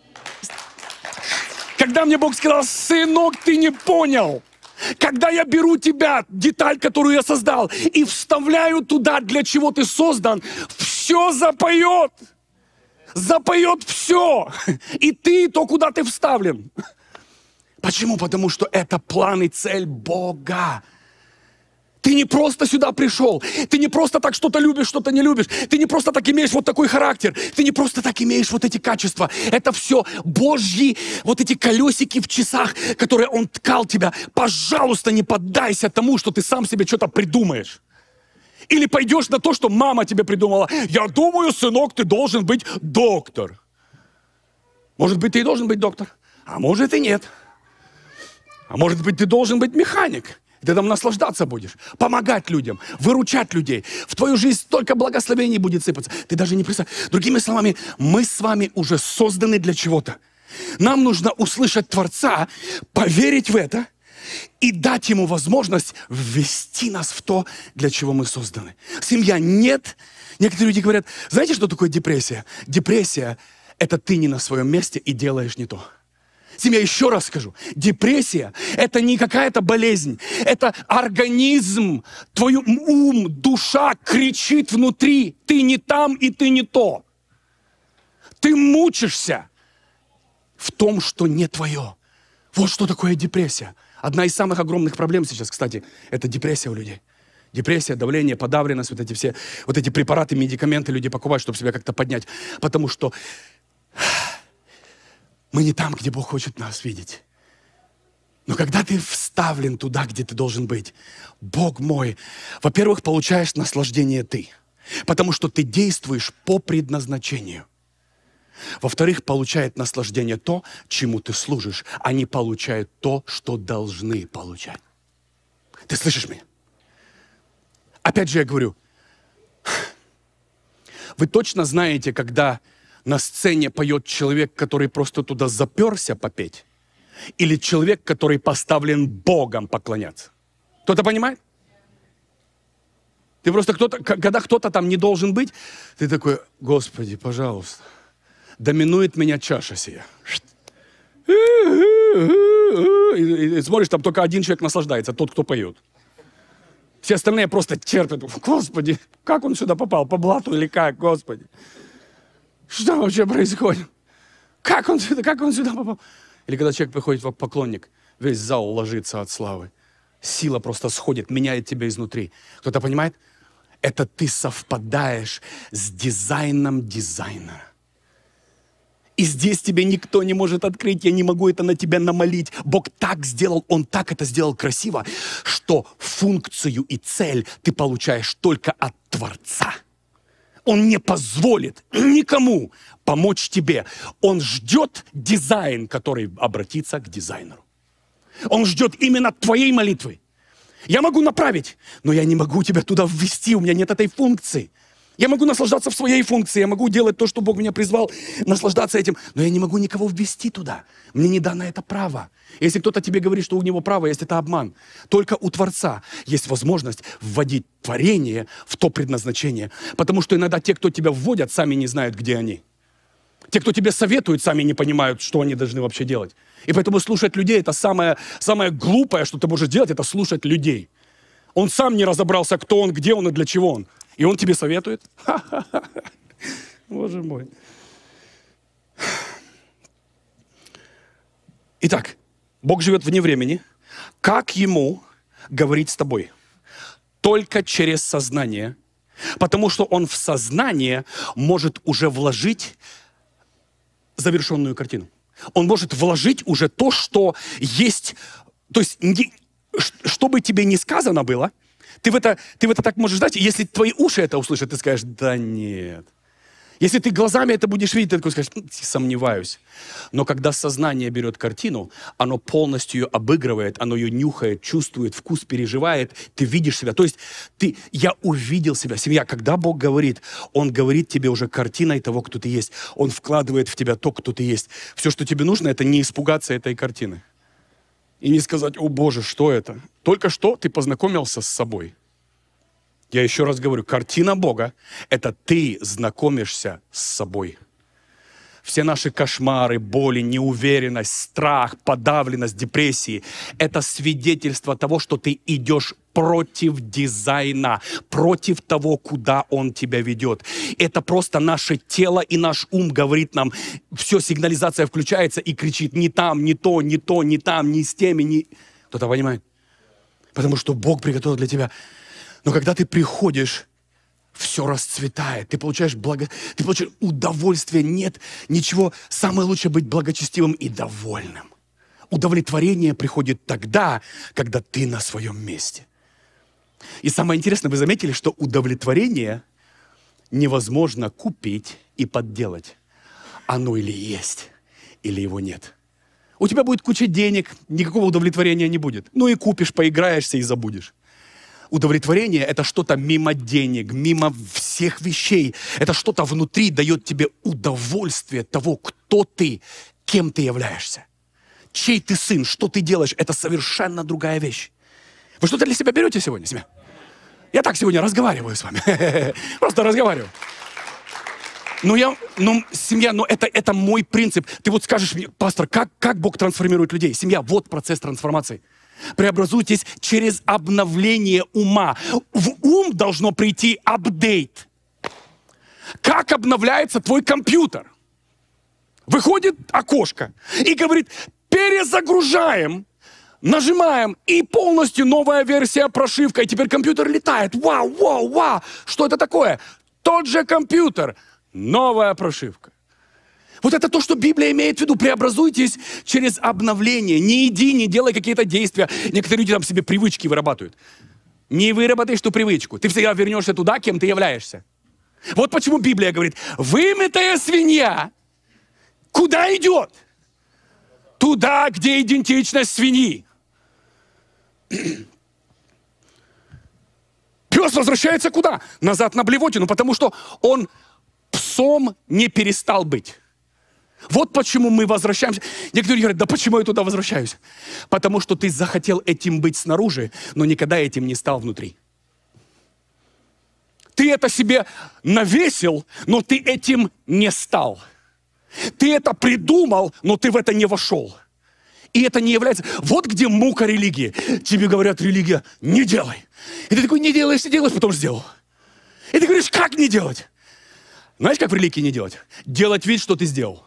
Когда мне Бог сказал, сынок, ты не понял. Когда я беру тебя, деталь, которую я создал, и вставляю туда, для чего ты создан, все запоет. Запоет все. И ты, то, куда ты вставлен. Почему? Потому что это план и цель Бога. Ты не просто сюда пришел. Ты не просто так что-то любишь, что-то не любишь. Ты не просто так имеешь вот такой характер. Ты не просто так имеешь вот эти качества. Это все Божьи вот эти колесики в часах, которые Он ткал тебя. Пожалуйста, не поддайся тому, что ты сам себе что-то придумаешь. Или пойдешь на то, что мама тебе придумала. Я думаю, сынок, ты должен быть доктор. Может быть, ты и должен быть доктор, а может и нет. А может быть, ты должен быть механик. Ты там наслаждаться будешь, помогать людям, выручать людей. В твою жизнь столько благословений будет сыпаться. Ты даже не представляешь. Другими словами, мы с вами уже созданы для чего-то. Нам нужно услышать Творца, поверить в это и дать Ему возможность ввести нас в то, для чего мы созданы. Семья нет. Некоторые люди говорят, знаете, что такое депрессия? Депрессия – это ты не на своем месте и делаешь не то. Семья, еще раз скажу, депрессия – это не какая-то болезнь, это организм, твой ум, душа кричит внутри, ты не там и ты не то. Ты мучишься в том, что не твое. Вот что такое депрессия. Одна из самых огромных проблем сейчас, кстати, это депрессия у людей. Депрессия, давление, подавленность, вот эти все, вот эти препараты, медикаменты люди покупают, чтобы себя как-то поднять. Потому что мы не там, где Бог хочет нас видеть. Но когда ты вставлен туда, где ты должен быть, Бог мой, во-первых, получаешь наслаждение ты, потому что ты действуешь по предназначению. Во-вторых, получает наслаждение то, чему ты служишь. Они получают то, что должны получать. Ты слышишь меня? Опять же я говорю, вы точно знаете, когда на сцене поет человек, который просто туда заперся попеть, или человек, который поставлен Богом поклоняться? Кто-то понимает? Ты просто кто-то, когда кто-то там не должен быть, ты такой, Господи, пожалуйста, доминует меня чаша сия. И, и, и смотришь, там только один человек наслаждается, тот, кто поет. Все остальные просто терпят. Господи, как он сюда попал? По блату или как? Господи. Что вообще происходит? Как он сюда, как он сюда попал? Или когда человек приходит в поклонник, весь зал ложится от славы. Сила просто сходит, меняет тебя изнутри. Кто-то понимает? Это ты совпадаешь с дизайном дизайнера. И здесь тебе никто не может открыть, я не могу это на тебя намолить. Бог так сделал, Он так это сделал красиво, что функцию и цель ты получаешь только от Творца. Он не позволит никому помочь тебе. Он ждет дизайн, который обратится к дизайнеру. Он ждет именно твоей молитвы. Я могу направить, но я не могу тебя туда ввести, у меня нет этой функции. Я могу наслаждаться в своей функции, я могу делать то, что Бог меня призвал, наслаждаться этим, но я не могу никого ввести туда. Мне не дано это право. Если кто-то тебе говорит, что у него право есть, это обман. Только у Творца есть возможность вводить творение в то предназначение. Потому что иногда те, кто тебя вводят, сами не знают, где они. Те, кто тебе советуют, сами не понимают, что они должны вообще делать. И поэтому слушать людей – это самое, самое глупое, что ты можешь делать, это слушать людей. Он сам не разобрался, кто он, где он и для чего он. И он тебе советует? Ха-ха-ха. Боже мой. Итак, Бог живет вне времени. Как Ему говорить с тобой? Только через сознание. Потому что Он в сознание может уже вложить завершенную картину. Он может вложить уже то, что есть. То есть, не, что бы тебе ни сказано было, Ты в, это, ты в это так можешь ждать, и если твои уши это услышат, ты скажешь, да нет. Если ты глазами это будешь видеть, ты такой скажешь, сомневаюсь. Но когда сознание берет картину, оно полностью ее обыгрывает, оно ее нюхает, чувствует, вкус переживает, ты видишь себя. То есть ты, я увидел себя. Семья, когда Бог говорит, Он говорит тебе уже картиной того, кто ты есть. Он вкладывает в тебя то, кто ты есть. Все, что тебе нужно, это не испугаться этой картины. И не сказать, о Боже, что это? Только что ты познакомился с собой. Я еще раз говорю, картина Бога – это ты знакомишься с собой. Все наши кошмары, боли, неуверенность, страх, подавленность, депрессии – это свидетельство того, что ты идешь против дизайна, против того, куда он тебя ведет. Это просто наше тело и наш ум говорит нам, все, сигнализация включается и кричит, не там, не то, не то, не там, не с теми, не... Кто-то понимает? Потому что Бог приготовил для тебя. Но когда ты приходишь, все расцветает, ты получаешь благо... ты получаешь удовольствие, нет ничего. Самое лучшее быть благочестивым и довольным. Удовлетворение приходит тогда, когда ты на своем месте. И самое интересное, вы заметили, что удовлетворение невозможно купить и подделать. Оно или есть, или его нет. У тебя будет куча денег, никакого удовлетворения не будет. Ну и купишь, поиграешься и забудешь. Удовлетворение – это что-то мимо денег, мимо всех вещей. Это что-то внутри дает тебе удовольствие того, кто ты, кем ты являешься. Чей ты сын, что ты делаешь – это совершенно другая вещь. Вы что-то для себя берете сегодня, семья? Я так сегодня разговариваю с вами. Просто разговариваю. Ну, я, ну, семья, ну, это, это мой принцип. Ты вот скажешь мне, пастор, как, как Бог трансформирует людей? Семья, вот процесс трансформации. Преобразуйтесь через обновление ума. В ум должно прийти апдейт. Как обновляется твой компьютер? Выходит окошко и говорит, перезагружаем, нажимаем, и полностью новая версия, прошивка, и теперь компьютер летает. Вау, вау, вау! Что это такое? Тот же компьютер, новая прошивка. Вот это то, что Библия имеет в виду. Преобразуйтесь через обновление. Не иди, не делай какие-то действия. Некоторые люди там себе привычки вырабатывают. Не выработаешь ту привычку. Ты всегда вернешься туда, кем ты являешься. Вот почему Библия говорит, вымытая свинья куда идет? Туда, где идентичность свиньи. Пес возвращается куда? Назад на блевотину, потому что он псом не перестал быть. Вот почему мы возвращаемся. Некоторые говорят, да почему я туда возвращаюсь? Потому что ты захотел этим быть снаружи, но никогда этим не стал внутри. Ты это себе навесил, но ты этим не стал. Ты это придумал, но ты в это не вошел. И это не является... Вот где мука религии. Тебе говорят, религия, не делай. И ты такой, не делаешь, не делаешь, потом сделал. И ты говоришь, как не делать? Знаешь, как в религии не делать? Делать вид, что ты сделал.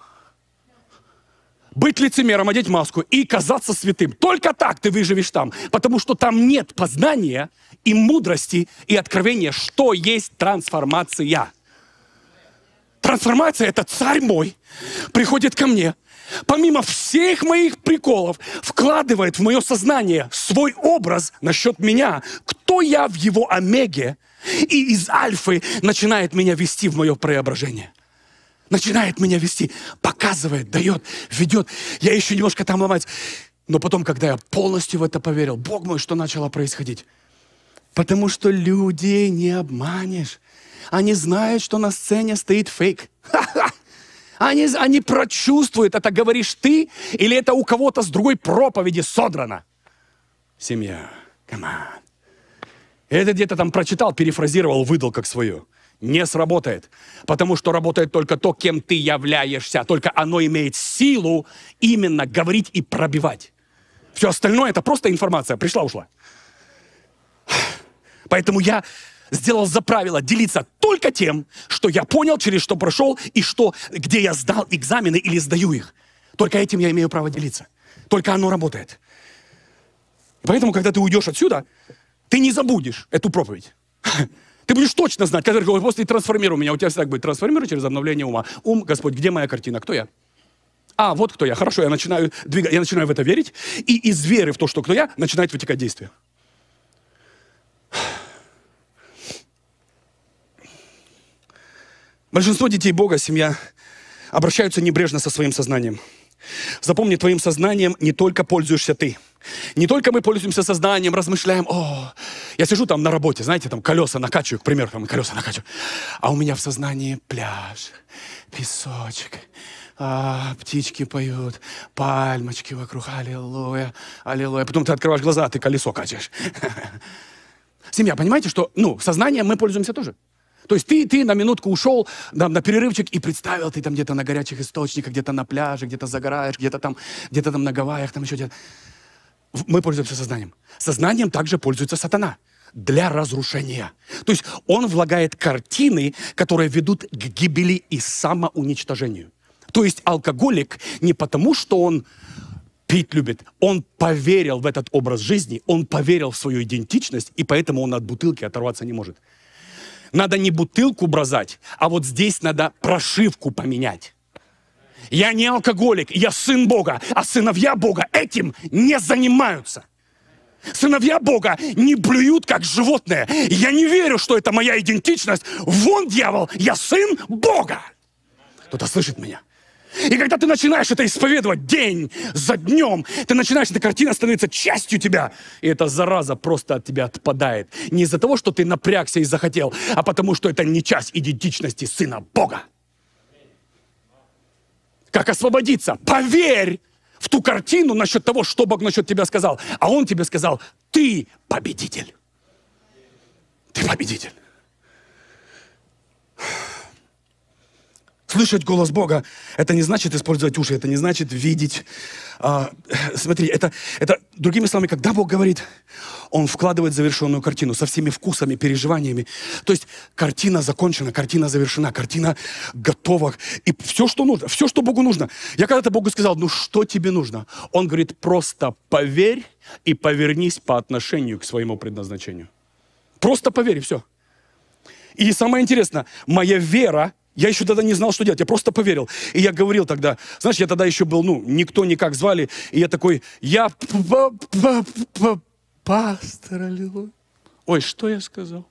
Быть лицемером, одеть маску и казаться святым. Только так ты выживешь там. Потому что там нет познания и мудрости и откровения, что есть трансформация. Трансформация – это царь мой приходит ко мне, помимо всех моих приколов, вкладывает в мое сознание свой образ насчет меня, кто я в его омеге, и из альфы начинает меня вести в мое преображение. Начинает меня вести, показывает, дает, ведет. Я еще немножко там ломаюсь. Но потом, когда я полностью в это поверил, Бог мой, что начало происходить? Потому что людей не обманешь. Они знают, что на сцене стоит фейк. Они, они прочувствуют, это говоришь ты, или это у кого-то с другой проповеди содрано. Семья, come on. Это где-то там прочитал, перефразировал, выдал как свое. Не сработает, потому что работает только то, кем ты являешься. Только оно имеет силу именно говорить и пробивать. Все остальное это просто информация. Пришла-ушла. Поэтому я сделал за правило делиться только тем, что я понял, через что прошел, и что, где я сдал экзамены или сдаю их. Только этим я имею право делиться. Только оно работает. Поэтому, когда ты уйдешь отсюда, ты не забудешь эту проповедь. Ты будешь точно знать, когда говоришь, после трансформируй меня, у тебя всегда будет трансформируй через обновление ума. Ум, Господь, где моя картина? Кто я? А, вот кто я. Хорошо, я начинаю двигать, я начинаю в это верить, и из веры в то, что кто я, начинает вытекать действие. Большинство детей Бога, семья, обращаются небрежно со своим сознанием. Запомни, твоим сознанием не только пользуешься ты. Не только мы пользуемся сознанием, размышляем, о, я сижу там на работе, знаете, там колеса накачиваю, к примеру, там колеса накачиваю, а у меня в сознании пляж, песочек, а, птички поют, пальмочки вокруг, аллилуйя, аллилуйя. Потом ты открываешь глаза, а ты колесо качаешь. Семья, понимаете, что, ну, сознанием мы пользуемся тоже. То есть ты, ты на минутку ушел там, на перерывчик и представил, ты там где-то на горячих источниках, где-то на пляже, где-то загораешь, где-то там, где-то там на Гавайях, там еще где-то. Мы пользуемся сознанием. Сознанием также пользуется сатана для разрушения. То есть он влагает картины, которые ведут к гибели и самоуничтожению. То есть алкоголик не потому, что он пить любит, он поверил в этот образ жизни, он поверил в свою идентичность, и поэтому он от бутылки оторваться не может. Надо не бутылку бросать, а вот здесь надо прошивку поменять. Я не алкоголик, я сын Бога, а сыновья Бога этим не занимаются. Сыновья Бога не блюют, как животные. Я не верю, что это моя идентичность. Вон, дьявол, я сын Бога. Кто-то слышит меня? И когда ты начинаешь это исповедовать день за днем, ты начинаешь, эта картина становится частью тебя. И эта зараза просто от тебя отпадает. Не из-за того, что ты напрягся и захотел, а потому что это не часть идентичности Сына Бога. Как освободиться? Поверь в ту картину насчет того, что Бог насчет тебя сказал. А Он тебе сказал, ты победитель. Ты победитель. Слышать голос Бога, это не значит использовать уши, это не значит видеть. А, смотри, это, это, другими словами, когда Бог говорит, Он вкладывает завершенную картину со всеми вкусами, переживаниями. То есть картина закончена, картина завершена, картина готова. И все, что нужно, все, что Богу нужно. Я когда-то Богу сказал, ну что тебе нужно? Он говорит, просто поверь и повернись по отношению к своему предназначению. Просто поверь, и все. И самое интересное, моя вера, я еще тогда не знал, что делать, я просто поверил. И я говорил тогда, знаешь, я тогда еще был, ну, никто никак звали, и я такой, я пастор, аллилуйя. Ой, что я сказал?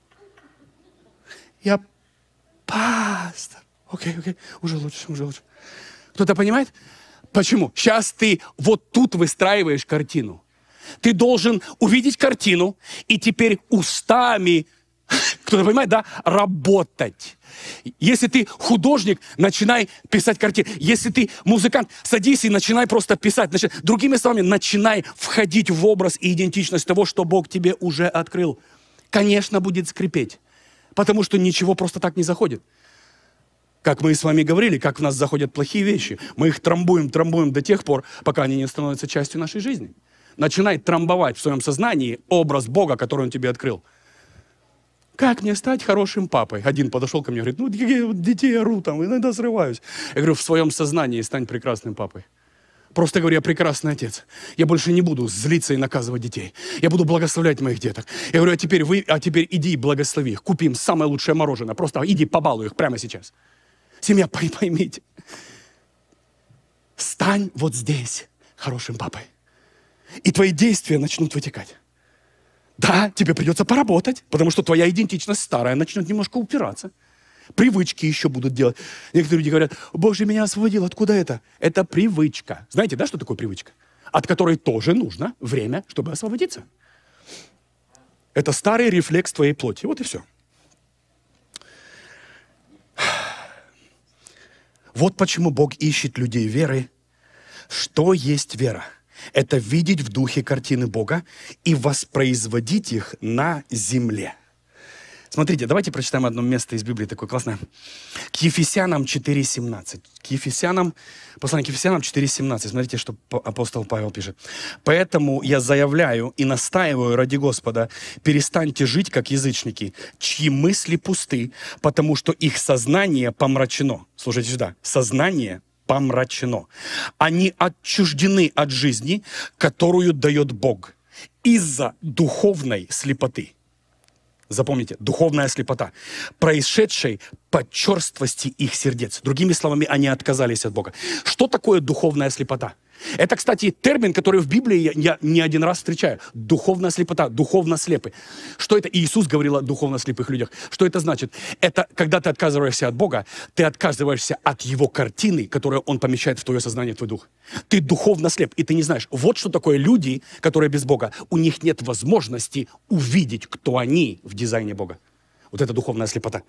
Я пастор. Окей, окей, уже лучше, уже лучше. Кто-то понимает? Почему? Сейчас ты вот тут выстраиваешь картину. Ты должен увидеть картину и теперь устами, кто-то понимает, да, работать. Если ты художник, начинай писать картины. Если ты музыкант, садись и начинай просто писать. Начи... Другими словами, начинай входить в образ и идентичность того, что Бог тебе уже открыл. Конечно, будет скрипеть, потому что ничего просто так не заходит. Как мы с вами говорили, как в нас заходят плохие вещи. Мы их трамбуем, трамбуем до тех пор, пока они не становятся частью нашей жизни. Начинай трамбовать в своем сознании образ Бога, который Он тебе открыл. Как мне стать хорошим папой? Один подошел ко мне и говорит, ну, я детей ору, там, иногда срываюсь. Я говорю, в своем сознании стань прекрасным папой. Просто говорю, я прекрасный отец. Я больше не буду злиться и наказывать детей. Я буду благословлять моих деток. Я говорю, а теперь, вы, а теперь иди и благослови их. Купи им самое лучшее мороженое. Просто иди побалуй их прямо сейчас. Семья, поймите. Стань вот здесь хорошим папой. И твои действия начнут вытекать. Да, тебе придется поработать, потому что твоя идентичность старая начнет немножко упираться. Привычки еще будут делать. Некоторые люди говорят, Бог же меня освободил. Откуда это? Это привычка. Знаете, да, что такое привычка? От которой тоже нужно время, чтобы освободиться. Это старый рефлекс твоей плоти. Вот и все. Вот почему Бог ищет людей веры. Что есть вера? Это видеть в духе картины Бога и воспроизводить их на земле. Смотрите, давайте прочитаем одно место из Библии, такое классное. К Ефесянам четыре семнадцать. К Ефесянам, послание к Ефесянам четыре семнадцать. Смотрите, что апостол Павел пишет. «Поэтому я заявляю и настаиваю ради Господа, перестаньте жить, как язычники, чьи мысли пусты, потому что их сознание помрачено». Слушайте сюда. Сознание помрачено. Они отчуждены от жизни, которую дает Бог, из-за духовной слепоты. Запомните, духовная слепота, происшедшей по черствости их сердец. Другими словами, они отказались от Бога. Что такое духовная слепота? Это, кстати, термин, который в Библии я, я не один раз встречаю. Духовная слепота, духовно слепый. Что это? Иисус говорил о духовно слепых людях. Что это значит? Это когда ты отказываешься от Бога, ты отказываешься от Его картины, которую Он помещает в твое сознание, в твой дух. Ты духовно слеп, и ты не знаешь. Вот что такое люди, которые без Бога. У них нет возможности увидеть, кто они в дизайне Бога. Вот это духовная слепота.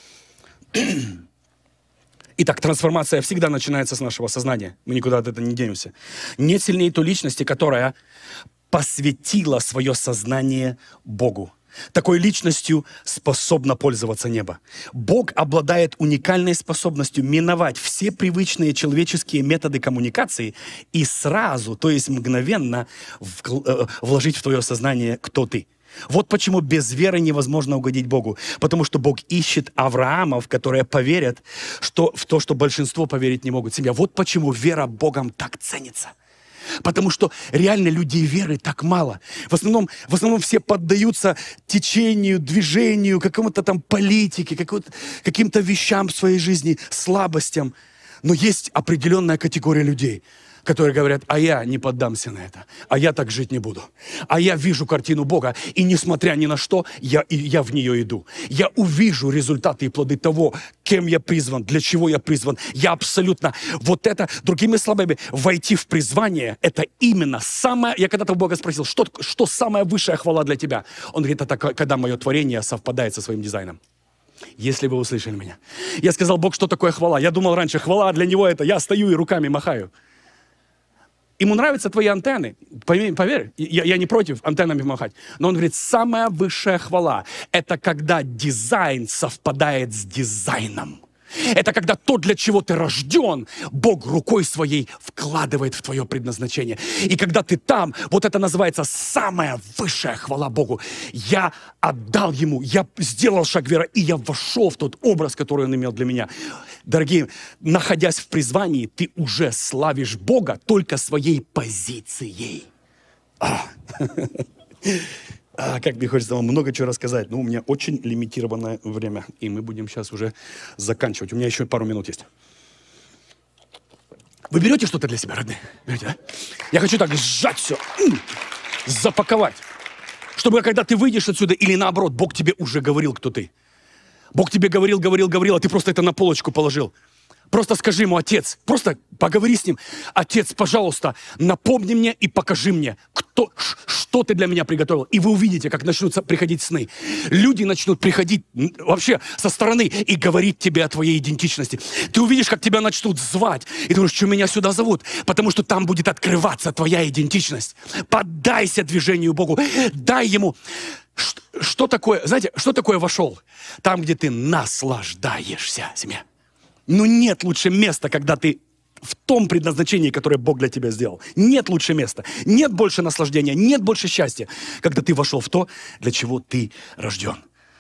Итак, трансформация всегда начинается с нашего сознания. Мы никуда от этого не денемся. Нет сильнее той личности, которая посвятила свое сознание Богу. Такой личностью способна пользоваться небо. Бог обладает уникальной способностью миновать все привычные человеческие методы коммуникации и сразу, то есть мгновенно, вложить в твое сознание, кто ты. Вот почему без веры невозможно угодить Богу. Потому что Бог ищет Авраамов, которые поверят что, в то, что большинство поверить не могут. Семья. Вот почему вера Богом так ценится. Потому что реально людей веры так мало. В основном, в основном все поддаются течению, движению, какому-то там политике, каким-то вещам в своей жизни, слабостям. Но есть определенная категория людей, которые говорят, а я не поддамся на это, а я так жить не буду. А я вижу картину Бога, и несмотря ни на что, я, я в нее иду. Я увижу результаты и плоды того, кем я призван, для чего я призван. Я абсолютно... Вот это, другими словами, войти в призвание, это именно самое... Я когда-то у Бога спросил, что, что самая высшая хвала для тебя? Он говорит, это когда мое творение совпадает со своим дизайном. Если вы услышали меня. Я сказал, Бог, что такое хвала? Я думал раньше, хвала для него это, я стою и руками махаю. Ему нравятся твои антенны, поверь, я, я не против антеннами махать, но он говорит, самая высшая хвала, это когда дизайн совпадает с дизайном. Это когда то, для чего ты рожден, Бог рукой своей вкладывает в твое предназначение. И когда ты там, вот это называется самая высшая хвала Богу. Я отдал Ему, я сделал шаг веры, и я вошел в тот образ, который Он имел для меня. Дорогие, находясь в призвании, ты уже славишь Бога только своей позицией. А. А, как мне хочется вам много чего рассказать, но у меня очень лимитированное время, и мы будем сейчас уже заканчивать. У меня еще пару минут есть. Вы берете что-то для себя, родные? Берете, да? Я хочу так сжать все, запаковать, чтобы когда ты выйдешь отсюда, или наоборот, Бог тебе уже говорил, кто ты. Бог тебе говорил, говорил, говорил, а ты просто это на полочку положил. Просто скажи ему, Отец, просто поговори с ним. Отец, пожалуйста, напомни мне и покажи мне, кто, что ты для меня приготовил. И вы увидите, как начнутся приходить сны. Люди начнут приходить вообще со стороны и говорить тебе о твоей идентичности. Ты увидишь, как тебя начнут звать. И ты думаешь, что меня сюда зовут? Потому что там будет открываться твоя идентичность. Поддайся движению Богу. Дай Ему... Что, что такое, знаете, что такое вошел? Там, где ты наслаждаешься, семья. Но нет лучше места, когда ты в том предназначении, которое Бог для тебя сделал. Нет лучше места, нет больше наслаждения, нет больше счастья, когда ты вошел в то, для чего ты рожден.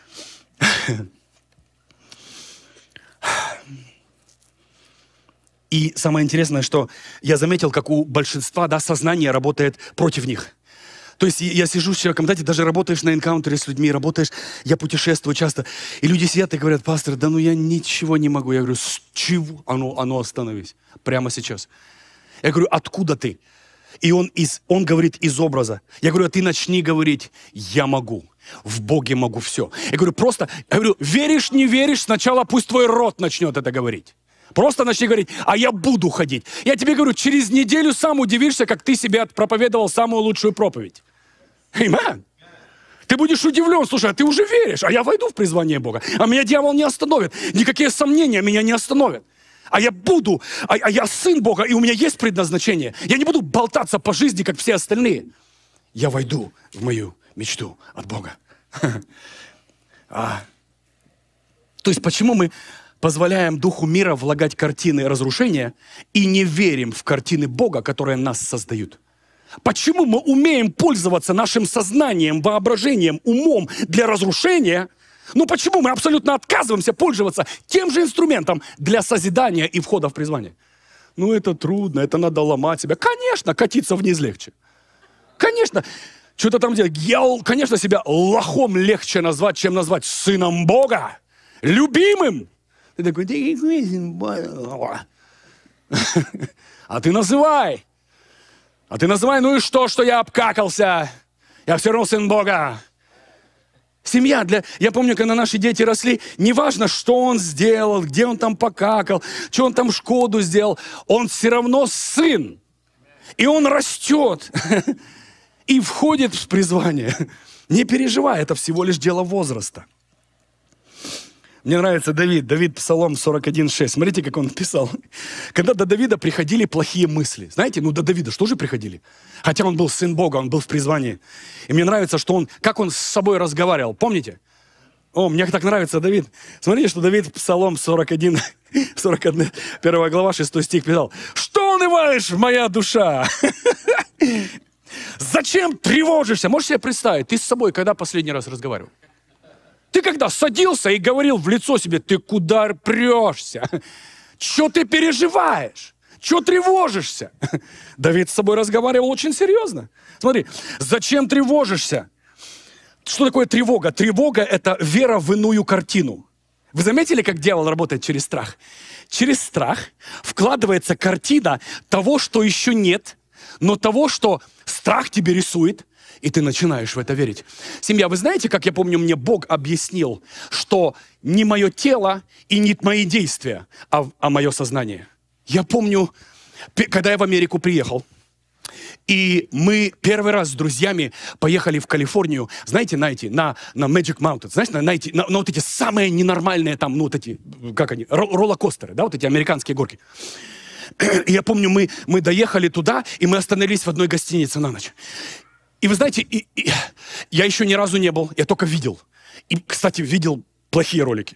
И самое интересное, что я заметил, как у большинства, да, сознание работает против них. То есть я сижу с человеком, знаете, даже работаешь на энкаунтере с людьми, работаешь, я путешествую часто, и люди сидят и говорят: пастор, да ну я ничего не могу. Я говорю: с чего? А ну, а ну остановись, прямо сейчас. Я говорю: откуда ты? И он, из, он говорит из образа. Я говорю: а ты начни говорить: я могу, в Боге могу все. Я говорю: просто, я говорю, веришь, не веришь, сначала пусть твой рот начнет это говорить. Просто начни говорить: а я буду ходить. Я тебе говорю, через неделю сам удивишься, как ты себе проповедовал самую лучшую проповедь. Аминь. Ты будешь удивлен: слушай, а ты уже веришь, а я войду в призвание Бога. А меня дьявол не остановит. Никакие сомнения меня не остановят. А я буду, а, а я сын Бога, и у меня есть предназначение. Я не буду болтаться по жизни, как все остальные. Я войду в мою мечту от Бога. А. То есть почему мы позволяем духу мира влагать картины разрушения и не верим в картины Бога, которые нас создают? Почему мы умеем пользоваться нашим сознанием, воображением, умом для разрушения? Ну почему мы абсолютно отказываемся пользоваться тем же инструментом для созидания и входа в призвание? Ну это трудно, это надо ломать себя. Конечно, катиться вниз легче. Конечно, что-то там делать. Я, конечно, себя лохом легче назвать, чем назвать сыном Бога, любимым. Ты такой: а ты называй. А ты называй: ну и что, что я обкакался? Я все равно сын Бога. Семья для... Я помню, когда наши дети росли, неважно, что он сделал, где он там покакал, что он там Шкоду сделал, он все равно сын. И он растет. И входит в призвание. Не переживай, это всего лишь дело возраста. Мне нравится Давид. Давид, Псалом сорок один шесть. Смотрите, как он писал. Когда до Давида приходили плохие мысли. Знаете, ну до Давида что же приходили? Хотя он был сын Бога, он был в призвании. И мне нравится, что он, как он с собой разговаривал. Помните? О, мне так нравится Давид. Смотрите, что Давид, Псалом сорок один, сорок один, первая глава, шестой стих писал. Что унываешь, моя душа? Зачем тревожишься? Можешь себе представить, ты с собой когда последний раз разговаривал? Ты когда садился и говорил в лицо себе: ты куда прешься? Че ты переживаешь? Че тревожишься? Давид с собой разговаривал очень серьезно. Смотри, зачем тревожишься? Что такое тревога? Тревога – это вера в иную картину. Вы заметили, как дьявол работает через страх? Через страх вкладывается картина того, что еще нет, но того, что страх тебе рисует, и ты начинаешь в это верить. Семья, вы знаете, как я помню, мне Бог объяснил, что не мое тело и не мои действия, а, а мое сознание. Я помню, когда я в Америку приехал, и мы первый раз с друзьями поехали в Калифорнию, знаете, на эти, на, на Magic Mountain, знаете, на, на, эти, на, на вот эти самые ненормальные там, ну вот эти, как они, роллокостеры, да, вот эти американские горки. И я помню, мы, мы доехали туда, и мы остановились в одной гостинице на ночь. И вы знаете, и, и, я еще ни разу не был, я только видел. И, кстати, видел плохие ролики.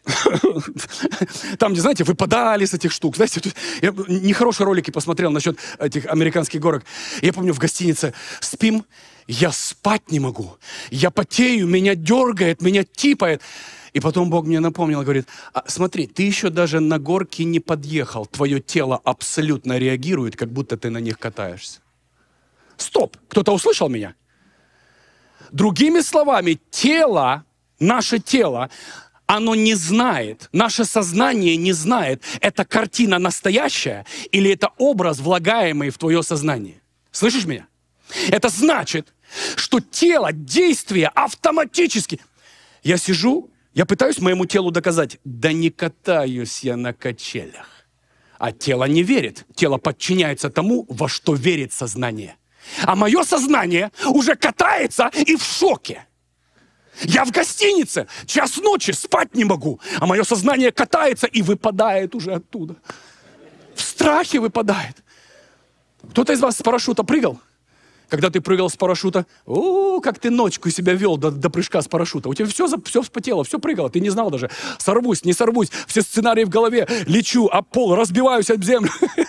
Там, где, знаете, выпадали с этих штук. Знаете, я нехорошие ролики посмотрел насчет этих американских горок. Я помню, в гостинице спим, я спать не могу. Я потею, меня дергает, меня типает. И потом Бог мне напомнил, говорит: а, смотри, ты еще даже на горке не подъехал. Твое тело абсолютно реагирует, как будто ты на них катаешься. Стоп! Кто-то услышал меня? Другими словами, тело, наше тело, оно не знает, наше сознание не знает, это картина настоящая или это образ, влагаемый в твое сознание. Слышишь меня? Это значит, что тело, действие автоматически... Я сижу, я пытаюсь моему телу доказать: да не катаюсь я на качелях. А тело не верит. Тело подчиняется тому, во что верит сознание. А мое сознание уже катается и в шоке. Я в гостинице, час ночи, спать не могу. А мое сознание катается и выпадает уже оттуда. В страхе выпадает. Кто-то из вас с парашюта прыгал? Когда ты прыгал с парашюта, о, как ты ночку себя вел до, до прыжка с парашюта. У тебя все, все вспотело, все прыгало, ты не знал даже. Сорвусь, не сорвусь, все сценарии в голове. Лечу об пол, разбиваюсь об землю.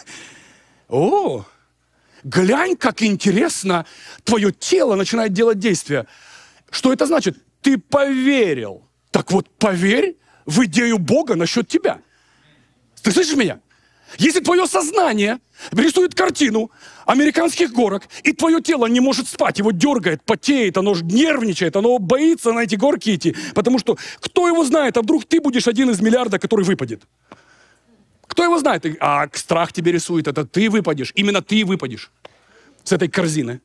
О, глянь, как интересно твое тело начинает делать действия. Что это значит? Ты поверил. Так вот, поверь в идею Бога насчет тебя. Ты слышишь меня? Если твое сознание рисует картину американских горок, и твое тело не может спать, его дергает, потеет, оно нервничает, оно боится на эти горки идти, потому что кто его знает, а вдруг ты будешь один из миллиарда, который выпадет. Кто его знает? А страх тебе рисует, это ты выпадешь, именно ты выпадешь с этой корзины.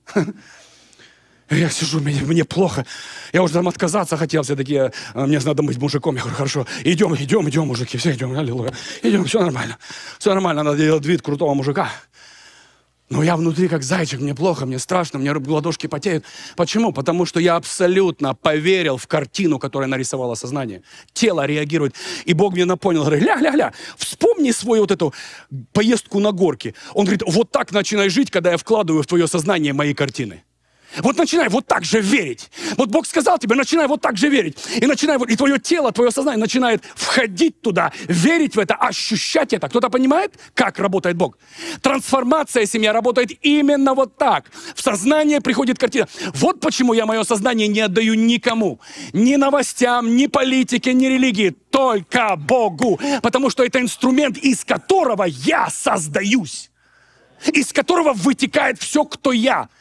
Я сижу, мне, мне плохо. Я уже там отказаться хотел. Все такие, мне надо быть мужиком. Я говорю, хорошо, идем, идем, идем, мужики. Все идем, аллилуйя. Идем, все нормально. Все нормально, надо делать вид крутого мужика. Но я внутри как зайчик, мне плохо, мне страшно, мне ладошки потеют. Почему? Потому что я абсолютно поверил в картину, которую нарисовало сознание. Тело реагирует. И Бог мне напомнил, говорит, ля-ля-ля, вспомни свою вот эту поездку на горке. Он говорит, вот так начинай жить, когда я вкладываю в твое сознание мои картины. Вот начинай вот так же верить. Вот Бог сказал тебе, начинай вот так же верить. И начинай, и твое тело, твое сознание начинает входить туда, верить в это, ощущать это. Кто-то понимает, как работает Бог? Трансформация семьи работает именно вот так. В сознание приходит картина. Вот почему я мое сознание не отдаю никому. Ни новостям, ни политике, ни религии. Только Богу. Потому что это инструмент, из которого я создаюсь. Из которого вытекает все, кто я.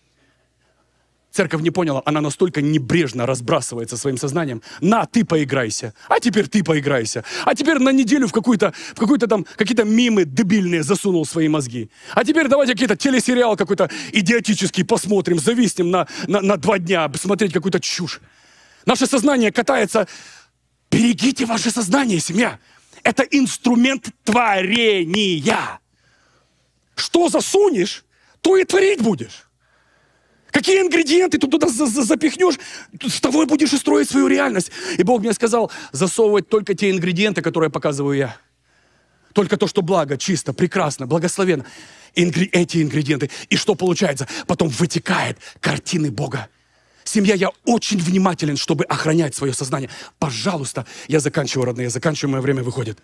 Церковь не поняла, она настолько небрежно разбрасывается своим сознанием. На, ты поиграйся, а теперь ты поиграйся. А теперь на неделю в какую-то, в какую-то там, какие-то мимы дебильные засунул свои мозги. А теперь давайте какие-то телесериал какой-то идиотический посмотрим, зависнем на, на, на два дня, смотреть какую-то чушь. Наше сознание катается. Берегите ваше сознание, семья. Это инструмент творения. Что засунешь, то и творить будешь. Какие ингредиенты ты туда запихнешь, с тобой будешь и строить свою реальность. И Бог мне сказал, засовывать только те ингредиенты, которые показываю я. Только то, что благо, чисто, прекрасно, благословенно. Ингри- эти ингредиенты. И что получается? Потом вытекает картины Бога. Семья, я очень внимателен, чтобы охранять свое сознание. Пожалуйста, я заканчиваю, родные, я заканчиваю, мое время выходит.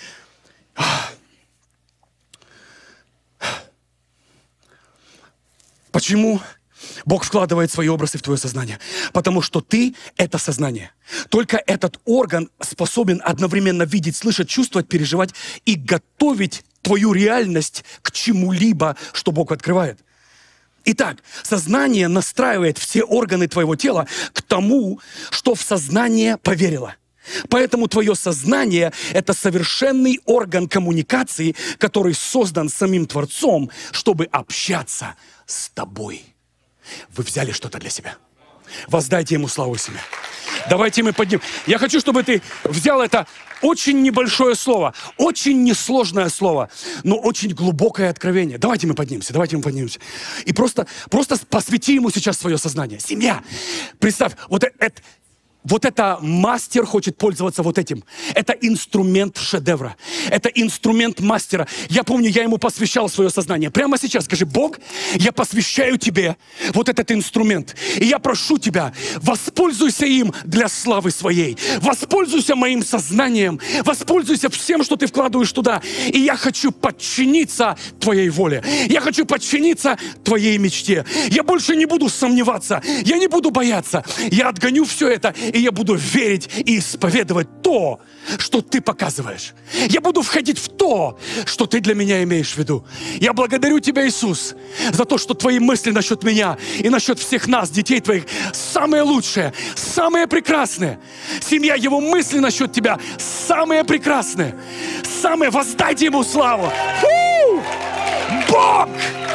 Почему Бог вкладывает свои образы в твое сознание? Потому что ты — это сознание. Только этот орган способен одновременно видеть, слышать, чувствовать, переживать и готовить твою реальность к чему-либо, что Бог открывает. Итак, сознание настраивает все органы твоего тела к тому, что в сознание поверило. Поэтому твое сознание — это совершенный орган коммуникации, который создан самим Творцом, чтобы общаться с тобой. Вы взяли что-то для себя. Воздайте Ему славу себе. Давайте мы поднимем. Я хочу, чтобы ты взял это очень небольшое слово, очень несложное слово, но очень глубокое откровение. Давайте мы поднимемся, давайте мы поднимемся. И просто, просто посвяти Ему сейчас свое сознание. Семья, представь, вот это... Вот это мастер хочет пользоваться вот этим. Это инструмент шедевра. Это инструмент мастера. Я помню, я ему посвящал свое сознание. Прямо сейчас скажи: Бог, я посвящаю тебе вот этот инструмент. И я прошу тебя, воспользуйся им для славы своей. Воспользуйся моим сознанием. Воспользуйся всем, что ты вкладываешь туда. И я хочу подчиниться твоей воле. Я хочу подчиниться твоей мечте. Я больше не буду сомневаться. Я не буду бояться. Я отгоню все это. И я буду верить и исповедовать то, что ты показываешь. Я буду входить в то, что ты для меня имеешь в виду. Я благодарю тебя, Иисус, за то, что твои мысли насчет меня и насчет всех нас, детей твоих, самые лучшие, самые прекрасные. Семья, его мысли насчет тебя самые прекрасные. Самые, воздайте ему славу. Фу! Бог!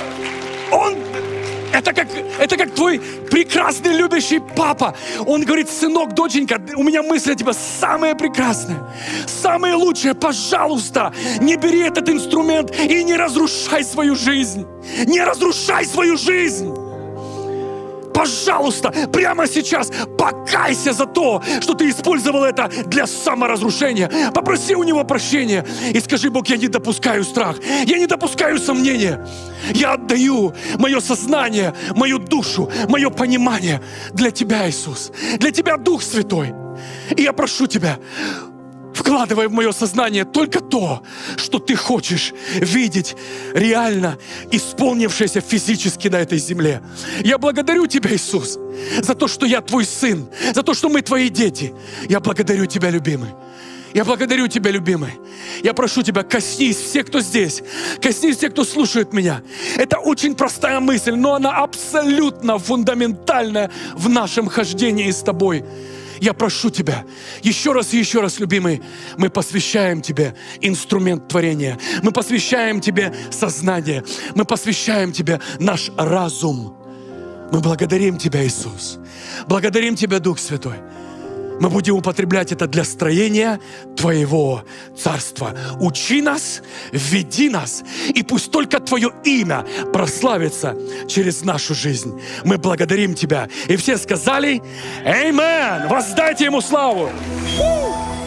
Он... Это как, это как твой прекрасный, любящий папа. Он говорит: сынок, доченька, у меня мысли о тебе самые прекрасные, самые лучшие. Пожалуйста, не бери этот инструмент и не разрушай свою жизнь. Не разрушай свою жизнь. Пожалуйста, прямо сейчас покайся за то, что ты использовал это для саморазрушения. Попроси у Него прощения и скажи: Бог, я не допускаю страх, я не допускаю сомнения. Я отдаю мое сознание, мою душу, мое понимание для Тебя, Иисус, для Тебя, Дух Святой. И я прошу Тебя, вкладывай в мое сознание только то, что Ты хочешь видеть реально исполнившееся физически на этой земле. Я благодарю Тебя, Иисус, за то, что я Твой Сын, за то, что мы Твои дети. Я благодарю Тебя, любимый. Я благодарю Тебя, любимый. Я прошу Тебя, коснись всех, кто здесь. Коснись всех, кто слушает меня. Это очень простая мысль, но она абсолютно фундаментальная в нашем хождении с Тобой. Я прошу Тебя, еще раз и еще раз, любимый, мы посвящаем Тебе инструмент творения. Мы посвящаем Тебе сознание. Мы посвящаем Тебе наш разум. Мы благодарим Тебя, Иисус. Благодарим Тебя, Дух Святой. Мы будем употреблять это для строения Твоего Царства. Учи нас, веди нас, и пусть только Твое имя прославится через нашу жизнь. Мы благодарим Тебя. И все сказали: Аминь! Воздайте Ему славу! Фу!